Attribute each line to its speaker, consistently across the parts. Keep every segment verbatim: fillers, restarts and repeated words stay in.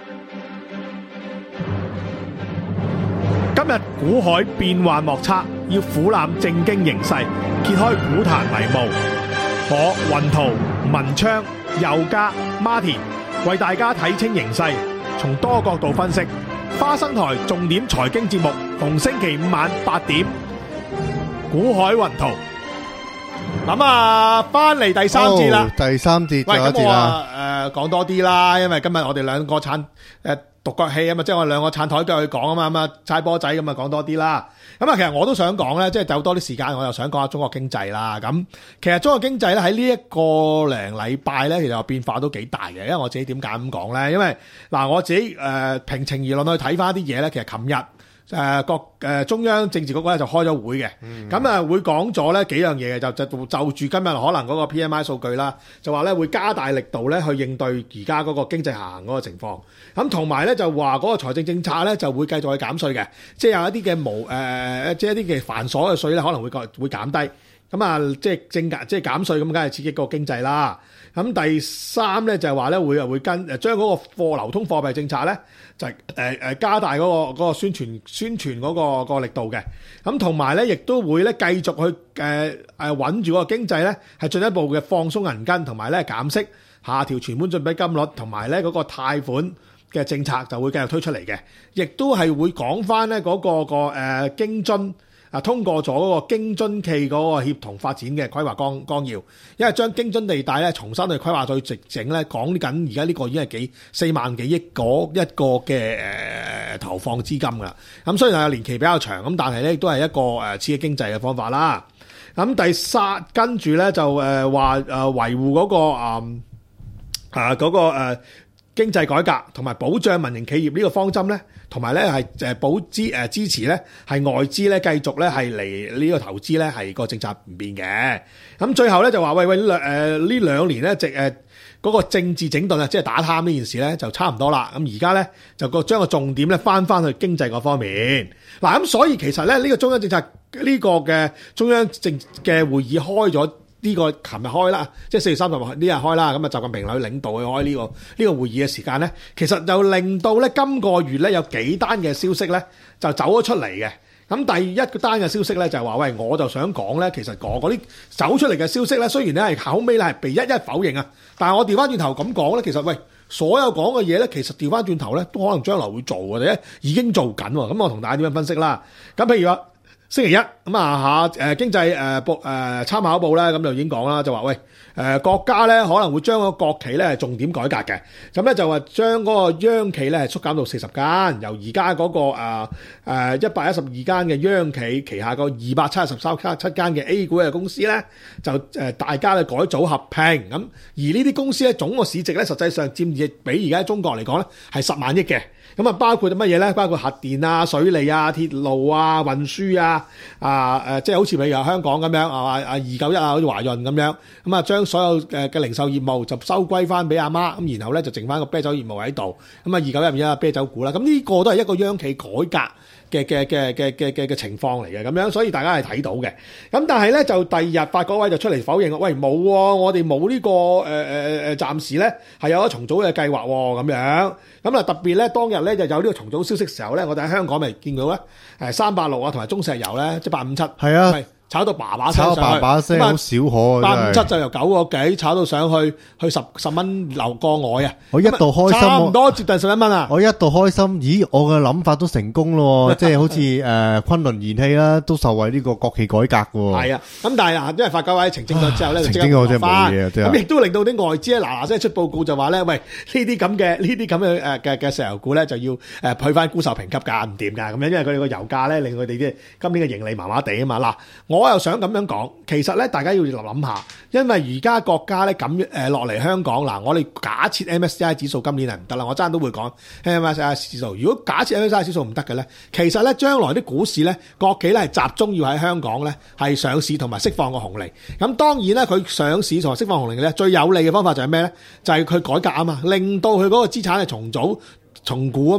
Speaker 1: 今日股海變幻莫測，要俯瞰正經形勢，揭開股壇迷霧。我雲圖、文昌、佑嘉、Martin 為大家睇清形勢，從多角度分析。花生台重點財經節目，逢星期五晚八點，股海雲圖。咁啊，翻嚟第三節啦，
Speaker 2: 第三節，
Speaker 1: 喂，咁我
Speaker 2: 最後一節啦。
Speaker 1: 啊誒講多啲啦，因為今日我哋兩個撐誒獨角戲啊嘛，即係我哋兩個撐台腳去講啊嘛，咁啊猜波仔咁啊講多啲啦。咁啊，其實我都想講咧，即係有多啲時間，我又想講下中國經濟啦。咁其實中國經濟咧喺呢一個零禮拜咧，其實變化都幾大嘅。因為我自己點解咁講咧？因為嗱，我自己誒平情而論去睇翻啲嘢咧，其實琴日。誒國誒中央政治局咧就開咗會嘅，咁啊、嗯、會講咗咧幾樣嘢嘅，就就就住今日可能嗰個 P M I 數據啦，就話咧會加大力度咧去應對而家嗰個經濟下行嗰個情況，咁同埋咧就話嗰個財政政策咧就會繼續去減稅嘅，即係有一啲嘅無誒即係一啲嘅繁瑣嘅稅咧可能會個會減低，咁啊即係正即係減稅咁，梗係刺激個經濟啦。咁第三咧就係話咧會會跟誒將嗰個貨流通貨幣政策咧就係誒誒加大嗰個嗰個宣傳宣傳嗰個嗰個力度嘅，咁同埋咧亦都會咧繼續去誒誒穩住嗰個經濟咧係進一步嘅放鬆銀根，同埋咧減息，下調存款準備金率，同埋咧嗰個貸款嘅政策就會繼續推出嚟嘅，亦都係會講翻咧嗰個個誒京津。啊！通過咗嗰個京津冀嗰個協同發展嘅規劃綱綱要，因為將京津地帶咧重新去規劃再直整咧，講緊而家呢個已經係幾四萬幾億嗰一個嘅誒、呃、投放資金㗎啦。咁雖然係年期比較長，咁但係咧亦都係一個誒刺激經濟嘅方法啦。咁第三跟住咧就誒話誒維護嗰、嗰個啊啊嗰個誒經濟改革同埋保障民營企業呢個方針咧。同埋咧係誒保支誒支持咧係外資咧繼續咧係嚟呢個投資咧係個政策唔變嘅。咁最後咧就話喂喂兩誒呢兩年咧直誒嗰個政治整頓啊，即係打貪呢件事咧就差唔多啦。咁而家咧就個將個重點咧翻翻去經濟嗰方面。嗱咁所以其實咧呢個中央政策呢個嘅中央政嘅會議開咗。呢個琴日開啦，即係四月三十號呢日開啦，咁啊習近平去領導去開呢個呢個會議嘅時間咧，其實就令到咧今個月咧有幾單嘅消息咧就走咗出嚟嘅。咁第一個單嘅消息咧就係話喂，我就想講咧，其實嗰啲走出嚟嘅消息咧，雖然咧係後尾咧係被一一否認啊，但係我調翻轉頭咁講咧，其實喂所有講嘅嘢咧，其實調翻轉頭咧都可能將來會做嘅啫，已經做緊喎。咁我同大家點樣分析啦？咁譬如話。星期一咁啊嚇誒經濟誒報誒參考報咧，咁就已經講啦，就話喂誒、呃、國家咧可能會將個國企咧係重點改革嘅，咁咧就話將嗰個央企咧係縮減到四十間，由而家嗰個誒誒一百一十二間嘅央企旗下個二百七十三七間嘅 A 股嘅公司咧，就誒大家咧改組合併咁，而呢啲公司咧總個市值咧實際上佔亦比而家中國嚟講咧係十萬億嘅。咁啊，包括啲乜嘢咧？包括核電啊、水利啊、鐵路啊、運輸啊，啊誒，即係好似譬如話香港咁樣啊，啊二九一啊，好似華潤咁樣，咁啊將所有誒嘅零售業務就收歸翻俾阿媽，咁然後咧就剩翻個啤酒業務喺度，咁啊二九一入面啊啤酒股啦，咁呢個都係一個央企改革嘅嘅嘅嘅嘅嘅嘅情況嚟嘅，咁樣所以大家係睇到嘅。咁但係咧就第二日發改委就出嚟否認，喂冇喎，我哋冇呢個誒誒誒暫時咧係有一重組嘅計劃喎，咁樣。咁啊特別咧當日咧就有呢個重組消息嘅時候咧，我哋喺香港咪見到咧誒三八六啊同埋中石油咧即係八五七係
Speaker 2: 啊。
Speaker 1: 炒到爸爸聲上去，
Speaker 2: 炒爸爸聲好少可啊！
Speaker 1: 八五七就由九個幾炒到上去，去十十蚊流過外啊！
Speaker 2: 我一度開心，
Speaker 1: 差唔多接近十一蚊啊！
Speaker 2: 我一度開心，咦？我嘅諗法都成功咯，即係好似誒昆侖燃氣啦，都受惠呢個國企改革嘅。係啊，
Speaker 1: 咁但係啊，因為發改委澄清咗之後咧，
Speaker 2: 澄清咗即係冇嘢，
Speaker 1: 咁亦都令到啲外資咧嗱嗱聲出報告就話咧，喂呢啲咁嘅呢啲咁嘅誒嘅嘅石油股咧就要誒配翻沽售評級㗎，唔掂㗎咁樣，因為佢哋個油價咧令佢哋啲今年嘅盈利麻麻地啊嘛。嗱，我又想咁樣講。其實咧，大家要諗下，因為而家國家咧咁誒落嚟香港嗱，我哋假設 M S C I 指數今年係唔得啦，我爭都會講 M S C I 指數。如果假設 M S C I 指數唔得嘅咧，其實咧將來啲股市咧，國企咧係集中要喺香港咧係上市同埋釋放個紅利。咁當然咧，佢上市同埋釋放紅利咧，最有利嘅方法就係咩咧？就係佢改革啊嘛，令到佢嗰個資產係重組重估啊嘛。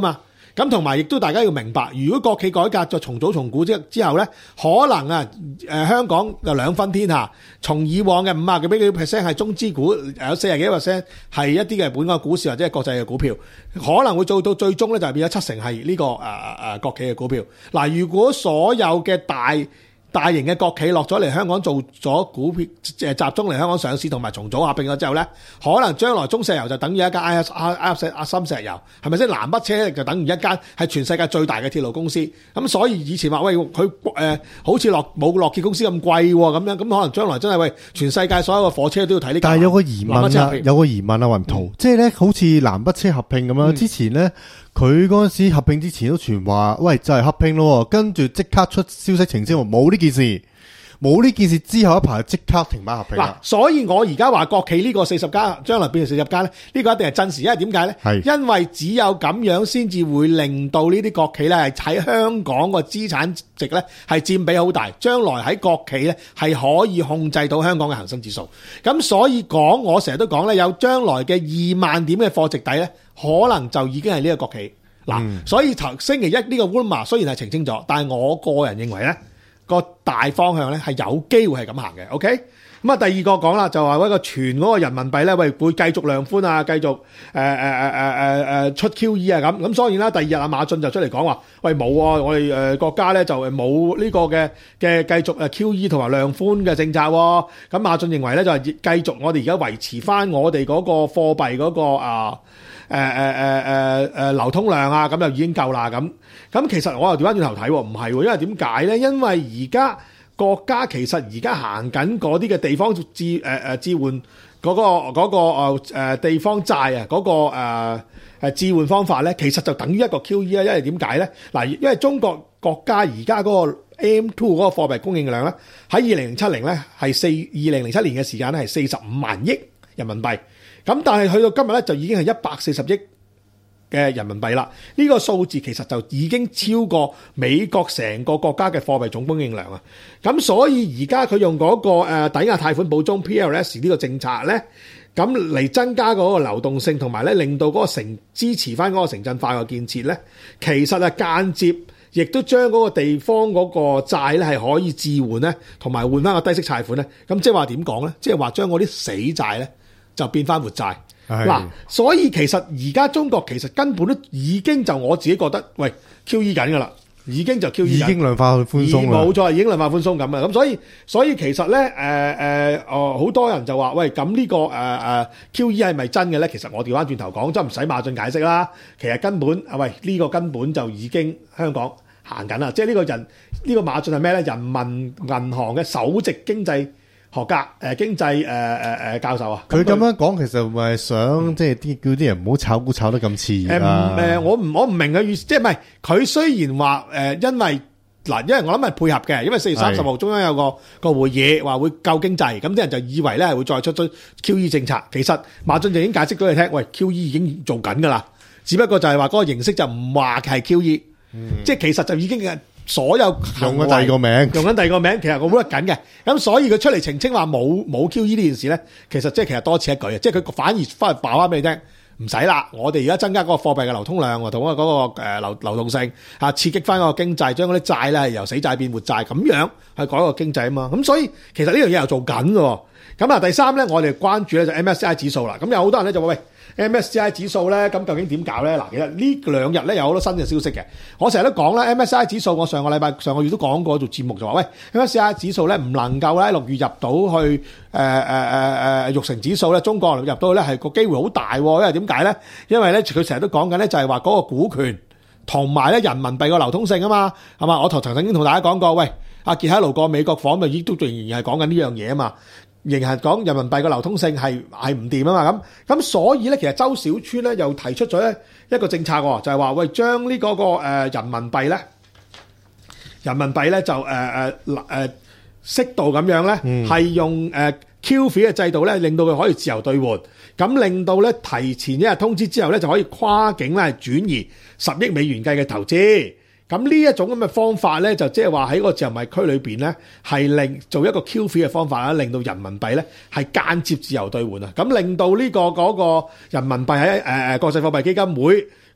Speaker 1: 咁同埋亦都大家要明白，如果國企改革就重組重估之之後咧，可能啊誒、呃、香港就兩分天下，從以往嘅五啊幾幾 percent 係中資股，有四十幾 percent 係一啲嘅本港股市或者係國際嘅股票，可能會做到最終咧就係變咗七成係呢、這個誒誒、呃、國企嘅股票。嗱，如果所有嘅大大型嘅國企落咗嚟香港做咗股票，誒集中嚟香港上市同埋重組合併咗之後咧，可能將來中石油就等於一間 I I 阿深石油，係咪先？南北車就等於一間係全世界最大嘅鐵路公司。咁所以以前話喂佢誒、呃、好似落冇諾傑公司咁貴咁樣，咁可能將來真係喂全世界所有嘅火車都要睇呢個。
Speaker 2: 但係有個疑問啊，有個疑問啊，雲圖，嗯、即係咧好似南北車合併咁樣，嗯、之前咧。佢嗰陣時合併之前都傳話，喂就係、是、合併咯，跟住即刻出消息澄清，冇呢件事，冇呢件事之後一排即刻停擺合併啦。所以我而家話國企呢個四十家將來變成四十家咧，呢、這個一定係真實，因為點解咧？係因為只有咁樣先至會令到呢啲國企咧係喺香港個資產值咧係佔比好大，將來喺國企咧係可以控制到香港嘅恒生指數。咁所以講，我成日都講咧，有將來嘅二萬點嘅貨值底咧。可能就已經係呢個國企嗱，嗯、所以頭星期一呢個 Walmart 雖然係澄清咗，但係我個人認為咧個大方向咧係有機會係咁行嘅。OK，咁啊第二個講啦，就話嗰個全嗰個人民幣咧，喂會繼續量寬啊，繼續誒誒誒誒誒誒出 Q E 啊咁。咁當然啦，第二日阿馬俊就出嚟講話，喂冇啊，我哋誒國家咧就誒冇呢個嘅嘅繼續誒 Q E 同埋量寬嘅政策。咁馬俊認為咧就係繼續我哋而家維持翻我哋嗰個貨幣嗰個啊。誒誒誒誒誒流通量啊，咁就已經夠啦咁。咁其實我又調翻轉頭睇喎，唔係喎，因為點解咧？因為而家國家其實而家行緊嗰啲嘅地方置誒誒置換嗰個嗰個誒地方債啊，嗰個誒誒置換方法咧，其實就等於一個 Q E 啊。因為點解咧？嗱，因為中國國家而家嗰個 M 二 嗰個貨幣供應量咧，喺二零零七年咧係四二零零七年嘅時間咧係四十五萬億人民幣。咁但係去到今日咧就已經係一百四十億嘅人民幣啦。呢、這個數字其實就已經超過美國成個國家嘅貨幣總供應量啊。咁所以而家佢用嗰個誒抵押貸款補充 P L S 呢個政策咧，咁嚟增加嗰個流動性，同埋咧令到嗰個城支持翻嗰個城鎮化嘅建設咧，其實係間接亦都將嗰個地方嗰個債咧係可以置換咧，同埋換翻個低息貸款咧。咁即係話點講咧？即係話將嗰啲死債咧，就變翻活債嗱，所以其實而家中國其實根本都已經就我自己覺得，喂 Q E 緊噶啦，已經就 Q E 緊，已經量化寬鬆啦，冇錯，已經量化寬鬆咁啊。咁所以所以其實咧，誒誒哦，好多人就話，喂，咁呢個誒誒 Q E 係咪真嘅咧？其實我調翻轉頭講，真唔使馬俊解釋啦。其實根本啊，喂，呢個根本就已經香港行緊啦。即係呢個人呢個馬俊係咩咧？人民銀行嘅首席經濟學家誒經濟誒誒誒教授啊，佢咁樣講其實咪想、嗯、即係啲叫啲人唔好炒股炒得咁熾熱啦。誒誒，我唔我唔明嘅意思，即係唔係佢雖然話誒、呃，因為嗱，因為我諗係配合嘅，因為四月三十號中央有個個會議話會救經濟，咁啲人就以為咧係會再出出 Q E 政策。其實馬俊就已經解釋咗你聽，喂 Q E 已經做緊㗎啦，只不過就係話嗰個形式就唔話係 Q E，、嗯、即係其實就已經嘅。所有用緊第二個名，用緊第二個名，其實我 work 緊嘅，咁所以佢出嚟澄清話冇冇 Q E 呢件事咧，其實即係其實多此一舉啊！即係佢反而翻去爆翻俾你聽，唔使啦，我哋而家增加嗰個貨幣嘅流通量同嗰個誒流流動性啊，刺激翻嗰個經濟，將嗰啲債咧係由死債變活債，咁樣去改個經濟啊嘛！咁所以其實呢樣嘢又做緊嘅。咁啊，第三咧，我哋關注咧就 M S C I 指數啦。咁有好多人咧就話喂。M S C I 指數咧，咁究竟點搞咧？嗱，其實呢兩日咧有好多新嘅消息嘅。我成日都講啦 ，M S C I 指數，我上個禮拜、上個月都講過做節目就話，喂 ，M S C I 指數咧唔能夠咧六月入到去誒誒誒誒育成指數咧，中國入到去咧係個機會好大，因為點解咧？因為咧佢成日都講緊咧就係話嗰個股權同埋咧人民幣個流通性啊嘛，係嘛？我頭曾經同大家講過，喂，阿傑喺路過美國訪咪亦都仍然係講緊呢樣嘢啊嘛。仍然係講人民幣嘅流通性係係唔掂啊嘛，咁咁所以咧，其實周小川咧又提出咗咧一個政策喎，就係話喂將呢嗰個誒人民幣咧，人民幣咧就誒誒誒適度咁樣咧，係用誒 Q F I 嘅制度咧，令到佢可以自由兌換，咁令到咧提前一日通知之後咧就可以跨境咧轉移十億美元計嘅投資。咁呢一種咁嘅方法咧，就即係話喺個自由貿易區裏邊咧，係令做一個 Q F I 嘅方法啦，令到人民幣咧係間接自由兌換啊！咁令到呢個嗰個人民幣喺誒誒國際貨幣基金會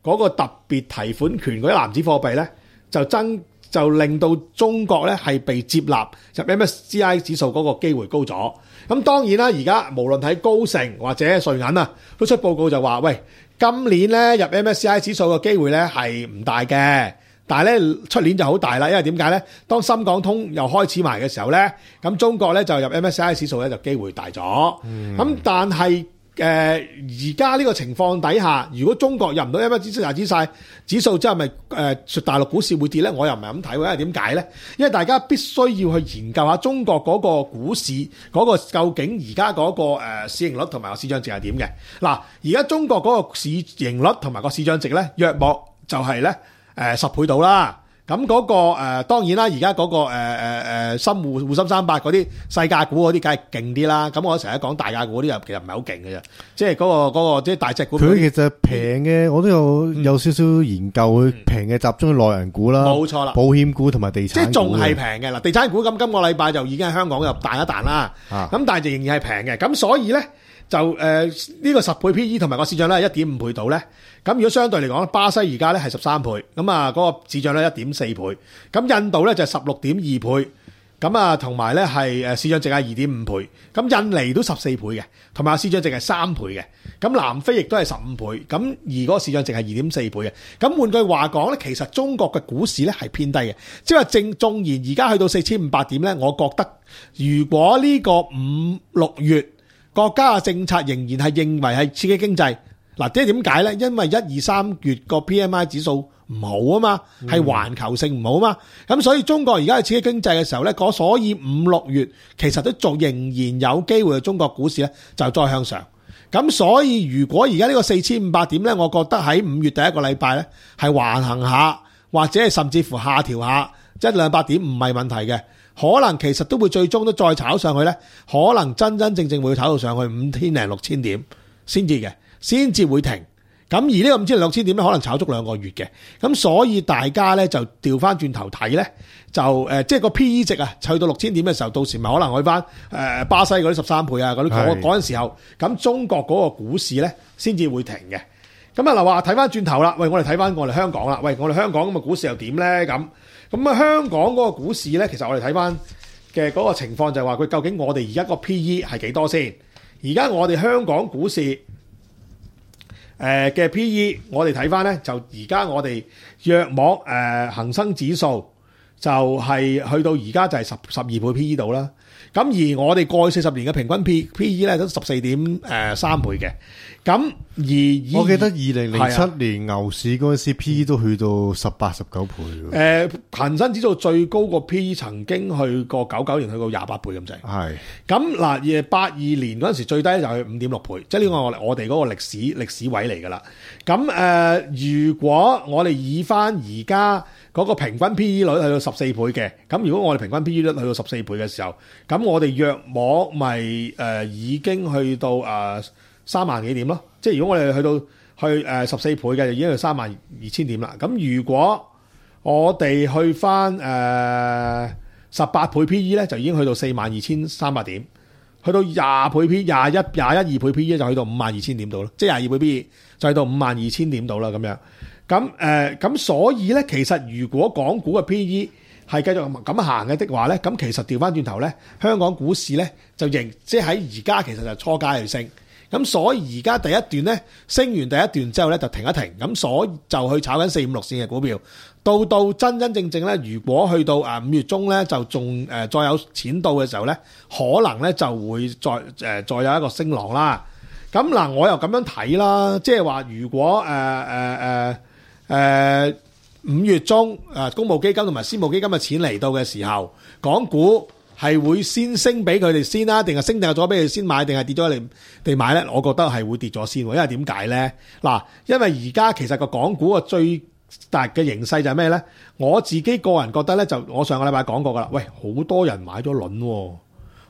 Speaker 1: 嗰個特別提款權嗰啲籃子貨幣咧，就增就令到中國咧係被接納入 M S C I 指數嗰個機會高咗。咁當然啦，而家無論喺高盛或者瑞銀啊，都出報告就話：喂，今年咧入 M S C I 指數嘅機會咧係唔大嘅，但係咧出年就好大啦。因為點解咧？當深港通又開始埋嘅時候咧，咁中國咧就入 M S C I 指數咧就機會大咗。咁、嗯、但係誒而家呢個情況底下，如果中國入唔到 M S C I 指數指數之後，咪誒大陸股市會跌咧？我又唔係咁睇喎。因為點解咧？因為大家必須要去研究下中國嗰個股市嗰個究竟而家嗰個誒市盈率同埋個市漲值係點嘅。嗱，而家中國嗰個市盈率同埋個市漲值咧，約莫就係咧誒十倍到啦。咁嗰、那個誒、呃、當然啦，而家嗰個誒誒誒深滬滬深三百嗰啲細價股嗰啲梗係勁啲啦。咁我成日講大價股嗰啲又其實唔係好勁嘅啫，即係嗰、那個嗰、那個即係大隻股。佢
Speaker 2: 其實平嘅，我都有有少少研究，佢平嘅集中喺內銀股啦，冇錯啦，保險股同埋地產股。即係仲係平嘅嗱，地產股咁今個禮拜就已經喺香港又彈一彈啦。咁、啊、但係就仍然係平嘅，咁所以咧就誒呢、呃這個十倍 P E 同埋個市漲率係一點五倍度咧。咁如果相對嚟講，巴西而家咧係十三倍，咁啊嗰個市漲率一點四倍，咁印度咧就十六點二倍，咁啊同埋咧係誒市漲值係二點五倍，咁印尼都十四倍嘅，同埋市漲值係三倍嘅，咁南非亦都係十五倍，咁而嗰個市漲值係二點四倍嘅。咁換句話講咧，其實中國嘅股市咧係偏低嘅，即係話正縱然而家去到四千五百點咧，我覺得如果呢個五六月國家嘅政策仍然係認為係刺激經濟。嗱，即係點解咧？因為一二三月個 P M I 指數唔好啊嘛，係環球性唔好啊嘛，咁所以中國而家係刺激經濟嘅時候咧，嗰所以五六月其實都仲仍然有機會，中國股市咧就再向上。咁所以如果而家呢個四千五百點咧，我覺得喺五月第一個禮拜咧係橫行下，或者係甚至乎下調下一兩百點唔係問題嘅，可能其實都會最終都再炒上去咧，可能真真正正會炒到上去五千零六千點先至嘅。先至會停，咁而呢個五千零六千點咧，可能炒足兩個月嘅，咁所以大家咧就調翻轉頭睇咧，就誒即係個 P E 值啊，去到六千點嘅時候，到時咪可能去翻誒巴西嗰啲十三倍啊，嗰啲嗰嗰陣時候，咁中國嗰個股市咧先至會停嘅。咁啊嗱，話睇翻轉頭啦，喂，我哋睇翻我哋香港啦，喂，我哋香港咁嘅股市又點咧？咁咁啊，香港嗰個股市咧，其實我哋睇翻嘅嗰個情況就係話，佢究竟我哋而家個 P E 係幾多先？而家我哋香港股市。誒嘅 P E， 我哋睇翻咧，就而家我哋約莫誒恆生指數就係去到而家就係十十二倍 P E 度啦。咁而我哋過去四十年嘅平均 P P E 咧都十四點誒三倍嘅。咁而我記得二零零七年牛市嗰陣時 P E 都去到十八十九倍。
Speaker 1: 誒恆生指數最高個 P E 曾經去過九九年去過廿八倍咁滯。係。咁嗱，八二年嗰陣時最低就係五點六倍，即係呢個我我哋嗰個歷史歷史位嚟㗎啦。咁誒、呃，如果我哋以翻而家嗰個平均 P E 率去到十四倍嘅，咁如果我哋平均 P E 率去到十四倍嘅時候，咁我哋約莫咪誒已經去到誒三萬幾點咯。即係如果我哋去到去誒十四倍嘅，就已經去三萬二千點啦。咁如果我哋去翻誒十八倍 P E 咧，就已經去到四萬二千三百點。去到廿倍 P、廿一、廿一二倍 P E 就去到五萬二千點度咯。即係廿二倍 P E 就去到五萬二千點度啦咁樣。咁誒咁所以咧，其實如果港股嘅 P E 係繼續咁行嘅的話咧，咁其實調翻轉頭咧，香港股市咧就仍即係喺而家其實就初階去升。咁所以而家第一段咧升完第一段之後咧就停一停，咁所以就去炒緊四五六線嘅股票。到到真真正正咧，如果去到誒五月中咧就仲誒再有錢到嘅時候咧，可能咧就會再誒、呃、再有一個升浪啦。咁嗱，我又咁樣睇啦，即係話如果誒誒誒誒五月中誒公募基金同埋私募基金嘅錢嚟到嘅時候，港股係會先升俾佢哋先啦，定係升定咗俾佢哋先買，定係跌咗嚟哋買咧？我覺得係會跌咗先，因為點解咧？嗱，因為而家其實個港股個最大嘅形勢就係咩咧？我自己個人覺得咧，就我上個禮拜講過噶啦。喂，好多人買咗輪，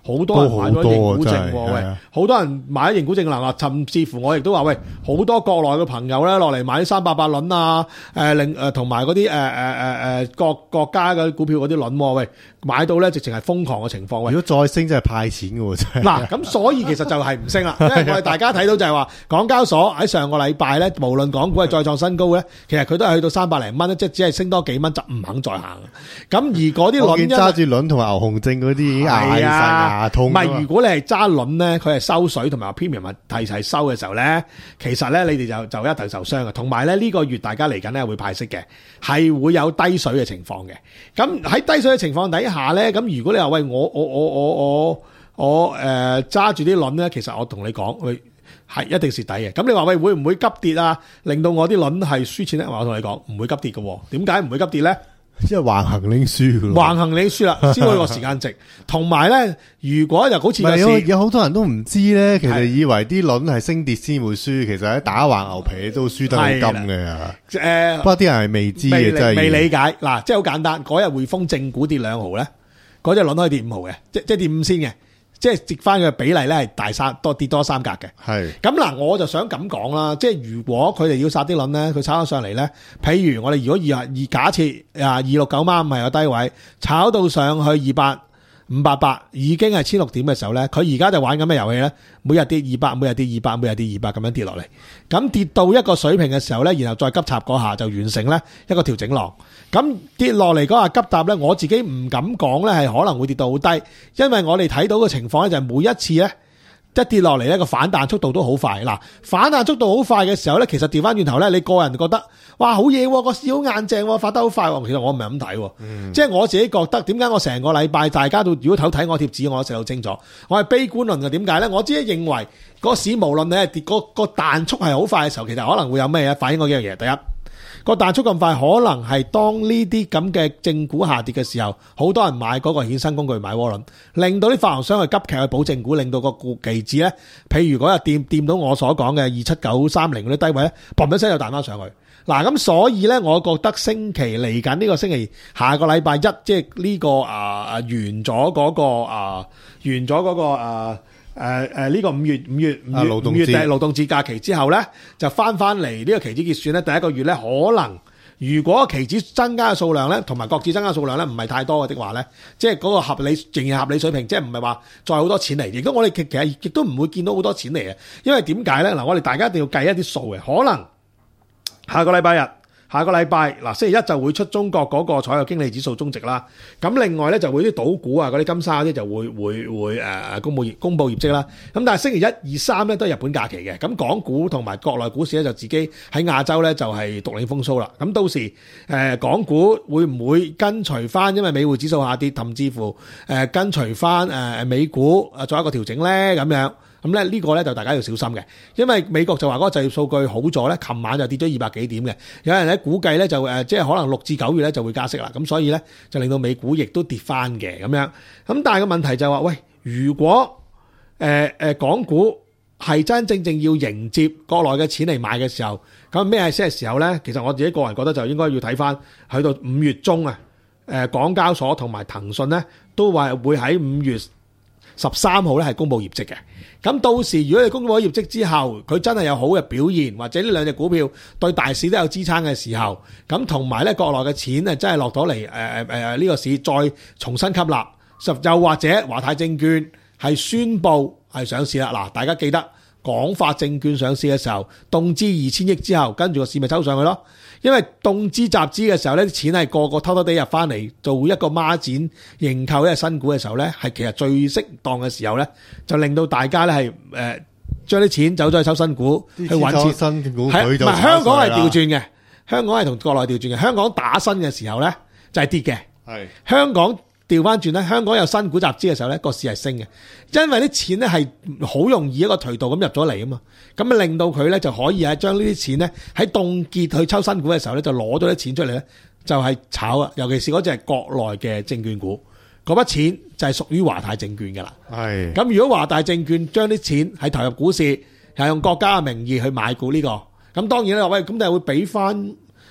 Speaker 1: 好多人買咗認股證喎，
Speaker 2: 都好多啊真係
Speaker 1: 喂，好多人買咗認股證嗱，甚至乎我亦都話喂，好多國內嘅朋友咧落嚟買啲三八八輪啊，誒另誒同埋嗰啲誒誒誒誒國國家嘅股票嗰啲輪喎，喂，買到咧直情係瘋狂嘅情況，喂。
Speaker 2: 如果再升真係派錢嘅喎，真係。
Speaker 1: 嗱，咁所以其實就係唔升啦，因為我哋大家睇到就係話，港交所喺上個禮拜咧，無論港股係再創新高咧，其實佢都係去到三百零蚊咧，即係只係升多幾蚊就唔肯再行。咁而嗰啲輪
Speaker 2: 我見揸住輪同埋牛熊證嗰啲已經嗌晒牙痛。
Speaker 1: 唔係，如果你係揸輪咧，佢係收水同埋 premium 係齊收嘅時候咧，其實咧你哋就就一定受傷嘅。同埋咧呢個月大家嚟緊咧會派息嘅，係會有低水嘅情況嘅。咁喺低水嘅情況底下咧，咁如果你話喂我我我我我我誒揸住啲輪咧，其實我同你講，佢係一定蝕底嘅。咁你話喂會唔會急跌啊？令到我啲輪係輸錢咧？我同你講唔會急跌嘅。點解唔會急跌咧？
Speaker 2: 即係橫行拎輸噶咯，
Speaker 1: 橫行你輸啦，先會個時間值。同埋咧，如果就好似
Speaker 2: 有有有好多人都唔知咧，其實以為啲輪係升跌先會輸，其實喺打橫牛皮都輸得好金嘅。誒，不過啲人係未知嘅，真係
Speaker 1: 未理解。嗱，即係好簡單，嗰日匯豐正股跌兩毫咧，嗰隻輪可以跌五毫嘅，即即係跌五仙嘅。即係折翻佢嘅比例咧係大三多跌多三格嘅，係咁嗱，我就想咁講啦，即係如果佢哋要殺啲輪咧，佢炒咗上嚟咧，譬如我哋如果二二假設啊二六九蚊係有低位，炒到上去二八五八八已經係千六點嘅時候咧，佢而家就玩緊咩遊戲咧？每日跌二百，每日跌二百，每日跌二百咁樣跌落嚟，咁跌到一個水平嘅時候咧，然後再急插嗰下就完成咧一個調整浪。咁跌落嚟嗰下急踏咧，我自己唔敢講咧係可能會跌到好低，因為我哋睇到嘅情況咧就係每一次咧一跌落嚟咧個反彈速度都好快。嗱，反彈速度好快嘅時候咧，其實調翻轉頭咧，你個人覺得哇好嘢喎，個市好硬淨，發得好快喎。其實我唔係咁睇，嗯、即係我自己覺得點解我成個禮拜大家都如果睇睇我貼紙，我都寫到清楚，我係悲觀論嘅。點解咧？我只係認為個市無論你係跌個個彈速係好快嘅時候，其實可能會有咩嘢反映嗰幾樣嘢。第一，個彈速咁快，可能係當呢啲咁嘅正股下跌嘅時候，好多人買嗰個衍生工具買窩輪，令到啲發行商去急劇去保正股，令到個期指咧，譬如嗰日掂掂到我所講嘅二七九三零嗰啲低位咧，嘣一聲就彈翻上去。嗱，咁所以咧，我覺得星期嚟緊呢個星期下個禮拜一，即係呢個啊啊完咗嗰個啊完咗嗰個啊。誒誒呢個五月五月五月五月嘅勞動節假期之後咧，就翻翻嚟呢個期指結算咧，第一個月咧可能如果期指增加嘅數量咧，同埋國指增加嘅數量咧唔係太多嘅的話咧，即係嗰個合理仍然合理水平，即係唔係話再好多錢嚟，亦都我哋其實亦都唔會見到好多錢嚟嘅，因為點解咧？嗱，我哋大家一定要計一啲數嘅，可能下個禮拜日。下個禮拜嗱，星期一就會出中國嗰個採購經理指數終值啦。咁另外咧就會啲賭股啊，嗰啲金沙嗰啲就會會會誒公佈業公佈業績啦。咁但係星期一、二、三咧都係日本假期嘅。咁港股同埋國內股市咧就自己喺亞洲咧就係獨領風騷啦。咁到時誒港股會唔會跟隨翻？因為美匯指數下跌，甚至乎誒跟隨翻誒美股啊做一個調整咧咁樣。咁咧呢個咧就大家要小心嘅，因為美國就話嗰個就業數據好咗咧，琴晚就跌咗二百幾點嘅，有人咧估計咧就誒即係可能六至九月咧就會加息啦，咁所以咧就令到美股亦都跌翻嘅咁樣。咁但係個問題就係話，喂，如果誒誒港股係真真正正要迎接國內嘅錢嚟買嘅時候，咁咩係先係時候咧？其實我自己個人覺得就應該要睇翻去到五月中啊，誒港交所同埋騰訊咧都話會喺五月十三號咧係公布業績嘅。咁到時如果你公佈咗業績之後，佢真係有好嘅表現，或者呢兩隻股票對大市都有支撐嘅時候，咁同埋咧國內嘅錢啊真係落咗嚟誒誒誒呢個市再重新吸納，又或者華泰證券係宣布係上市啦。嗱，大家記得廣發證券上市嘅時候，凍資二千億之後，跟住個市咪抽上去咯。因為凍資集資嘅時候咧，啲錢係個個偷偷地入翻嚟做一個孖展認購一個新股嘅時候咧，係其實最適當嘅時候咧，就令到大家咧係誒將啲錢走咗去抽新股去揾錢。
Speaker 2: 新股
Speaker 1: 係唔係香港係調轉嘅？香港係同國內調轉嘅。香港打新嘅時候咧就係跌嘅。係香港調翻轉咧，香港有新股集資嘅時候咧，個市係升嘅，因為啲錢咧係好容易一個渠道咁入咗嚟啊嘛，咁啊令到佢咧就可以係將呢啲錢咧喺凍結去抽新股嘅時候咧，就攞咗啲錢出嚟咧，就係炒啊！尤其是嗰隻係國內嘅證券股，嗰筆錢就係屬於華泰證券噶啦。係咁，如果華泰證券將啲錢係投入股市，係用國家嘅名義去買股呢個，咁當然咧，喂，咁就會俾翻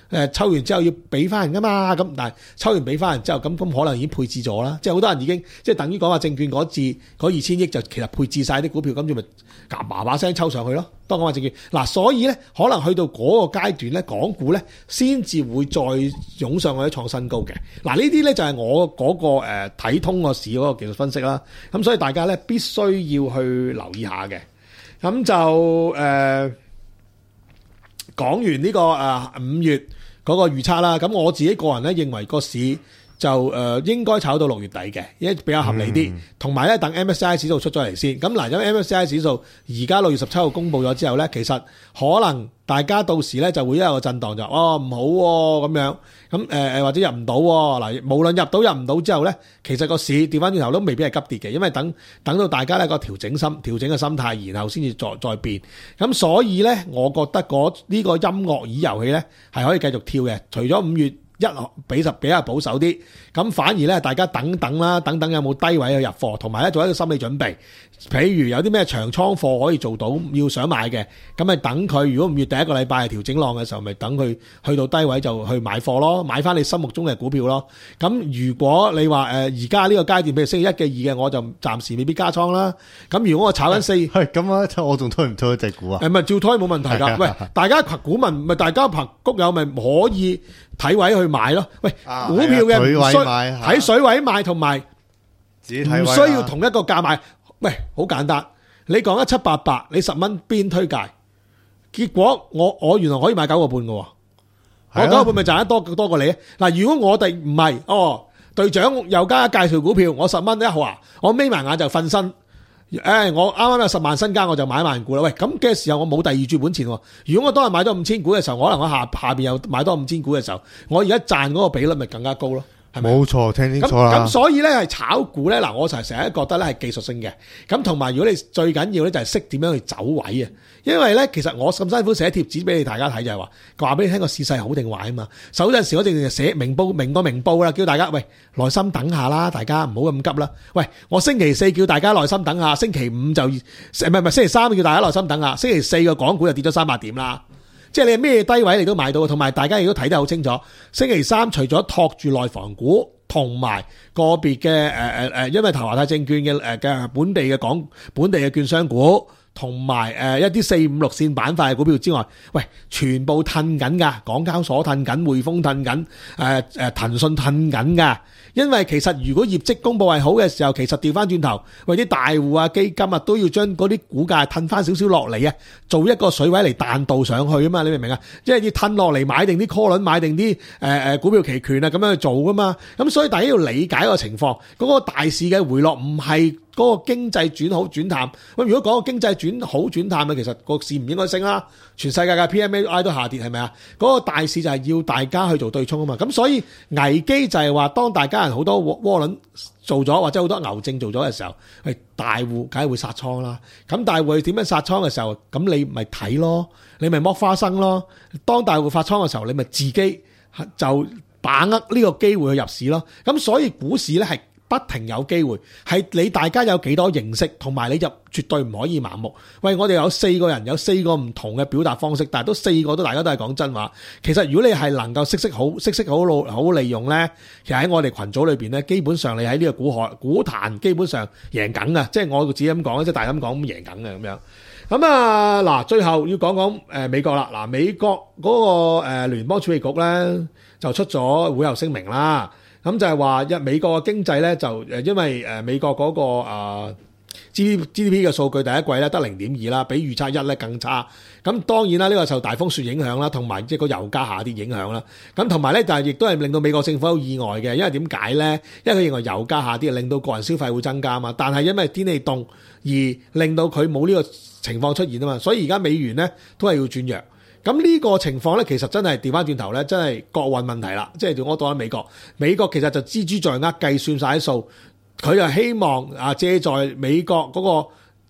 Speaker 1: 誒抽完之後要俾翻人噶嘛，咁但係抽完俾翻人之後，咁咁可能已經配置咗啦，即係好多人已經即係等於講話證券嗰次嗰二千億就其實配置晒啲股票，跟住咪夾叭叭聲抽上去咯。當講話證券嗱，所以咧可能去到嗰個階段咧，港股咧先至會再湧上去創新高嘅。嗱呢啲咧就係我嗰個誒睇通個市嗰個技術分析啦。咁所以大家咧必須要去留意下嘅。咁就誒。呃講完呢個誒五月嗰個預測啦，咁我自己個人咧認為個市就誒應該炒到六月底嘅，因為比較合理啲。同埋咧等 M S C I 指數出咗嚟先。咁嗱，因為 M S C I 指數而家六月十七號公佈咗之後咧，其實可能大家到時咧就會有一個震盪，就哦唔好喎咁樣，咁誒誒或者入唔到嗱，無論入到入唔到之後咧，其實個市調翻轉頭都未必係急跌嘅，因為等等到大家咧個調整心調整嘅心態，然後先至再再變。咁所以咧，我覺得嗰呢個音樂椅遊戲咧係可以繼續跳嘅，除咗五月一比十比較保守啲，咁反而咧大家等等啦，等等有冇低位去入貨，同埋咧做一個心理準備。譬如有啲咩長倉貨可以做到，要想買嘅，咁咪等佢。如果五月第一個禮拜係調整浪嘅時候，咪等佢去到低位就去買貨咯，買翻你心目中嘅股票咯。咁如果你話誒而家呢個階段，譬如星期一嘅二嘅，我就暫時未必加倉啦。咁如果我炒緊四，
Speaker 2: 係咁啊，我仲推唔推一隻股啊？
Speaker 1: 誒咪照推冇問題㗎。喂，大家股民咪大家憑谷友咪可以睇位去買咯。喂，
Speaker 2: 啊、
Speaker 1: 股票嘅唔需睇水位買，同埋唔需要同一個價買。喂，好簡單，你講一七八八，你十蚊邊推介，結果我我原來可以買九個半嘅，我九個半咪賺得多多過你啊！嗱，如果我哋唔係，哦，隊長又加介紹股票，我十蚊一號啊，我眯埋眼就瞓身，誒、哎，我啱啱有十萬身家，我就買萬股啦。喂，咁嘅時候我冇第二注本錢喎。如果我當日買咗五千股嘅時候，可能我下下邊又買多五千股嘅時候，我而家賺嗰個比率咪更加高咯。
Speaker 2: 冇錯，聽清楚啦。
Speaker 1: 咁所以咧係炒股咧，嗱我就係成日覺得咧係技術性嘅。咁同埋如果你最緊要咧就係識點樣去走位啊。因為咧其實我咁辛苦寫貼紙俾你大家睇就係話，話俾你聽個市勢好定壞啊嘛。有陣時我哋寫明報明個明報啦，叫大家喂耐心等下啦，大家唔好咁急啦。喂，我星期四叫大家耐心等下，星期五就唔係唔係星期三叫大家耐心等下，星期四個港股就跌咗三百點啦。即係你咩低位你都買到，同埋大家亦都睇得好清楚。星期三除咗托住內房股同埋個別嘅誒誒誒，因為頭華泰證券嘅誒嘅本地嘅港本地嘅券商股，同埋誒一啲四五六線板塊嘅股票之外，喂，全部褪緊㗎，港交所褪緊，匯豐褪緊，誒誒騰訊褪緊㗎。因為其實如果業績公布係好嘅時候，其實調翻轉頭，為啲大戶啊基金啊都要將嗰啲股價褪翻少少落嚟啊，做一個水位嚟彈道上去啊嘛，你明唔明啊？即係要褪落嚟買定啲 call 輪，買定啲誒誒股票期權啊，咁樣去做噶嘛。咁所以大家要理解個情況，嗰個大市嘅回落唔係嗰個經濟轉好轉淡。咁如果講個經濟轉好轉淡嘅，其實個市唔應該升啦。全世界嘅 P M I 都下跌，係咪啊？嗰個大市就係要大家去做對沖啊嘛。咁所以危機就係話，當大家人好多窩輪做咗，或者好多牛證做咗嘅時候，係大戶梗係會殺倉啦。咁大戶點樣殺倉嘅時候，咁你咪睇咯，你咪剝花生咯。當大戶發倉嘅時候，你咪自己就把握呢個機會去入市咯。咁所以股市咧係不停有機會，係你大家有幾多認識，同埋你就絕對唔可以盲目。喂，我哋有四個人，有四個唔同嘅表達方式，但係都四個都大家都係講真話。其實如果你係能夠識識好、識識好好利用咧，其實喺我哋群組裏邊咧，基本上你喺呢個股海股壇基本上贏緊嘅，即係我自己咁講，即係大咁講咁贏緊嘅咁樣。咁啊嗱，最後要講講誒美國啦。嗱，美國嗰個誒聯邦儲備局咧就出咗會後聲明啦。咁就係話，一美國嘅經濟咧就誒，因為誒美國嗰個誒 G D P 嘅數據第一季咧得零點二啦，比預測一咧更差。咁當然啦，呢個受大風雪影響啦，同埋即係個油價下跌影響啦。咁同埋咧，就係亦都係令到美國政府有意外嘅，因為點解咧？因為佢認為油價下跌令到個人消費會增加嘛，但係因為天氣凍而令到佢冇呢個情況出現啊嘛，所以而家美元咧都係要轉弱。咁呢個情況咧，其實真係調翻轉頭咧，真係國運問題啦。即係我當喺美國，美國其實就錙銖在握計算晒啲數，佢就希望啊借在美國嗰個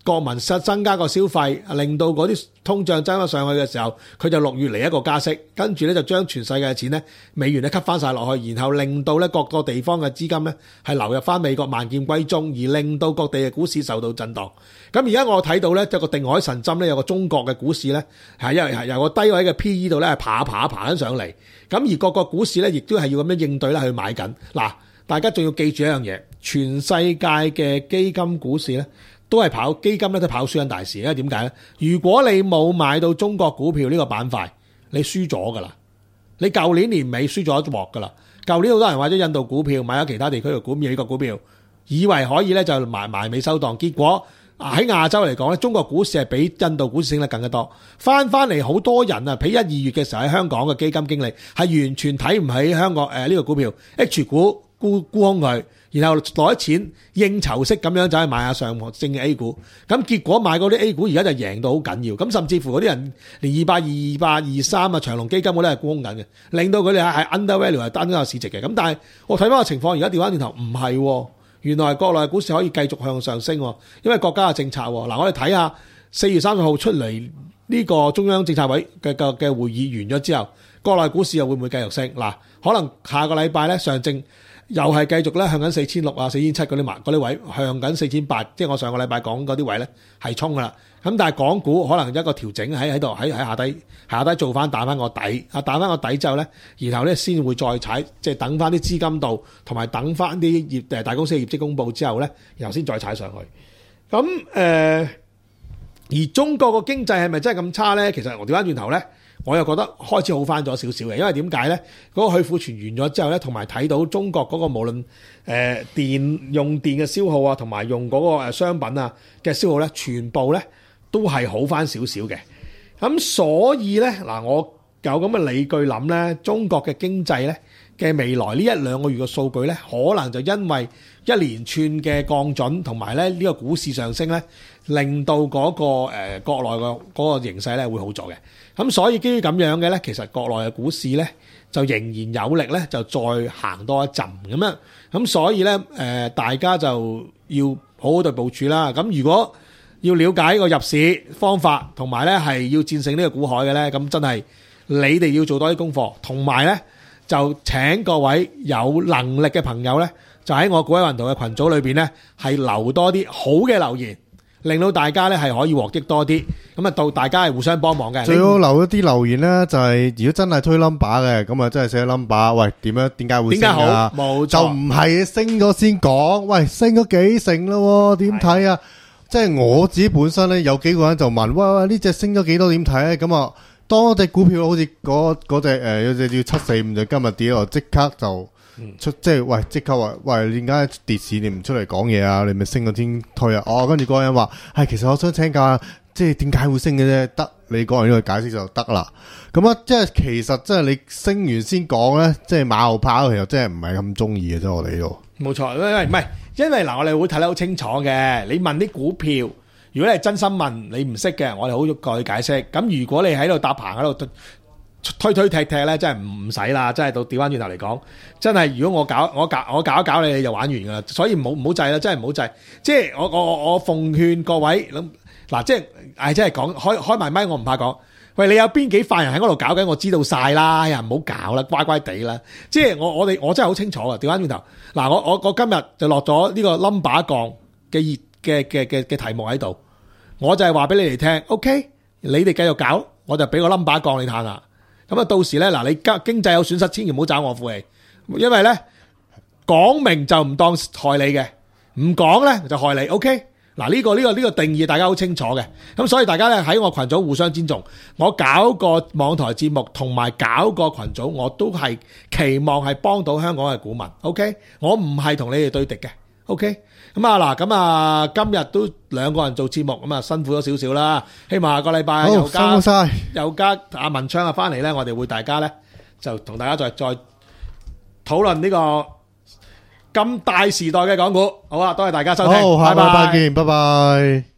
Speaker 1: 國民增加個消費，令到嗰啲通脹增咗上去嘅時候，佢就六月嚟一個加息，跟住咧就將全世界嘅錢咧美元咧吸翻晒落去，然後令到咧各個地方嘅資金咧係流入翻美國萬劍歸宗，而令到各地嘅股市受到震盪。咁而家我睇到咧，即係個定海神針咧，有個中國嘅股市咧係因為係由個低位嘅 P E 度咧係爬爬爬緊上嚟，咁而各個股市咧亦都係要咁樣應對啦去買緊。嗱，大家仲要記住一樣嘢，全世界嘅基金股市咧。都係跑基金咧，都跑輸緊大市。因為點解咧？如果你冇買到中國股票呢個板塊，你輸咗噶啦。你舊年年尾輸咗一鑊噶啦。舊年好多人買咗印度股票，買咗其他地區嘅股票、美國股票，以為可以咧就埋埋尾收檔。結果喺亞洲嚟講咧，中國股市係比印度股市升得更加多。翻翻嚟好多人啊，喺一二月嘅時候喺香港嘅基金經理係完全睇唔起香港誒呢個股票 H 股沽沽空佢。然後攞啲錢應酬式咁樣就去買下上證嘅 A 股，咁結果買嗰啲 A 股而家就贏到好緊要，咁甚至乎嗰啲人連二百二、二百二三啊長隆基金嗰啲係沽空緊嘅，令到佢哋係 undervalue 係單個市值嘅。咁但係我睇翻個情況，而家調翻轉頭唔係，原來國內嘅股市可以繼續向上升，因為國家嘅政策。嗱，我哋睇下四月三十號出嚟呢個中央政策委嘅嘅嘅會議完咗之後，國內股市又會唔會繼續升？嗱，可能下個禮拜咧上證。又係繼續咧向緊四千六啊、四千七嗰啲嗰啲位，向緊四千八，即係我上個禮拜講嗰啲位咧係衝噶啦。咁但係港股可能一個調整喺喺度，喺喺下底下底做翻打翻個底，啊打翻個底之後咧，然後咧先會再踩，即係等翻啲資金度，同埋等翻啲業誒大公司嘅業績公佈之後咧，然後先再踩上去。咁誒、呃，而中國個經濟係咪真係咁差咧？其實我調翻轉頭咧。我又覺得開始好翻咗少少嘅，因為點解咧？嗰、那個去庫存完咗之後咧，同埋睇到中國嗰個無論誒、呃、電用電嘅消耗啊，同埋用嗰個商品啊嘅消耗咧，全部咧都係好翻少少嘅。咁所以咧嗱，我有咁嘅理據諗咧，中國嘅經濟咧嘅未來呢一兩個月嘅數據咧，可能就因為一連串嘅降準同埋咧呢個股市上升咧，令到嗰、那個誒、呃、國內嘅嗰個形勢咧會好咗嘅。咁所以基於咁樣嘅咧，其實國內嘅股市咧就仍然有力咧，就再行多一陣咁樣。咁所以咧，誒、呃、大家就要好好地部署啦。咁如果要了解個入市方法，同埋咧係要戰勝呢個股海嘅咧，咁真係你哋要做多啲功課，同埋咧就請各位有能力嘅朋友咧，就喺我股海運動嘅群組裏邊咧，係留多啲好嘅留言。令到大家咧係可以獲益多啲，咁啊到大家係互相幫忙嘅。
Speaker 2: 最好留一啲留言咧，就係如果真係推 number 嘅，咁啊真係寫 number。喂，點樣？點解會升啊？
Speaker 1: 冇錯，
Speaker 2: 就唔係升咗先講。喂，升咗幾成咯？點睇啊？即係我自己本身咧，有幾個人就問：喂喂，呢隻升咗幾多？點睇咧？咁啊，當隻股票好似嗰嗰隻誒有隻叫七四五就今日跌喎，即刻就。出即係喂，即刻話喂，點解跌市你唔出嚟講嘢啊？你咪升咗先推啊！哦，跟住嗰個人話係，其實我想請教，即係點解會升嘅啫？得你講完呢個解釋就得啦。咁啊，即係其實即係你升完先講咧，即係馬後炮，其實真係唔係咁中意嘅啫。我哋呢度
Speaker 1: 冇錯，因為唔係，因為嗱，我哋會睇得好清楚嘅。你問啲股票，如果你係真心問，你唔識嘅，我哋好過去解釋。咁如果你喺度搭棚喺度。推推踢踢咧，真係唔唔使啦，真係到調翻轉頭嚟講，真係如果我搞我搞我搞一搞你，你就玩完噶啦，所以唔好唔好制啦，真係唔好制。即係我我我我奉勸各位咁嗱，即係唉，真係講開開埋咪，我唔怕講。喂，你有邊幾塊人喺嗰度搞緊？我知道晒啦，又唔好搞啦，乖乖地啦。即係我我哋我真係好清楚啊！調翻轉頭嗱，我我我今日就落咗呢個 number 降嘅嘅嘅嘅嘅題目喺度，我就係話俾你哋聽 ，OK， 你哋繼續搞，我就俾個 number 降你嘆啦。咁啊，到時咧，嗱，你經濟有損失，千祈唔好找我負氣，因為咧講明就唔當害你嘅，唔講咧就害你。OK，嗱呢個呢個呢個定義大家好清楚嘅，咁所以大家咧喺我群組互相尊重。我搞個網台節目同埋搞個群組，我都係期望係幫到香港嘅股民。OK，我唔係同你哋對敵嘅。OK，咁啊嗱，咁啊今日都兩個人做節目，咁啊辛苦咗少少啦。希望下個禮拜又加又加阿文昌啊翻嚟咧，我哋會大家咧就同大家再再討論呢個咁大時代嘅港股。好啊，多謝大家收聽，
Speaker 2: 好，下個禮拜見，拜拜。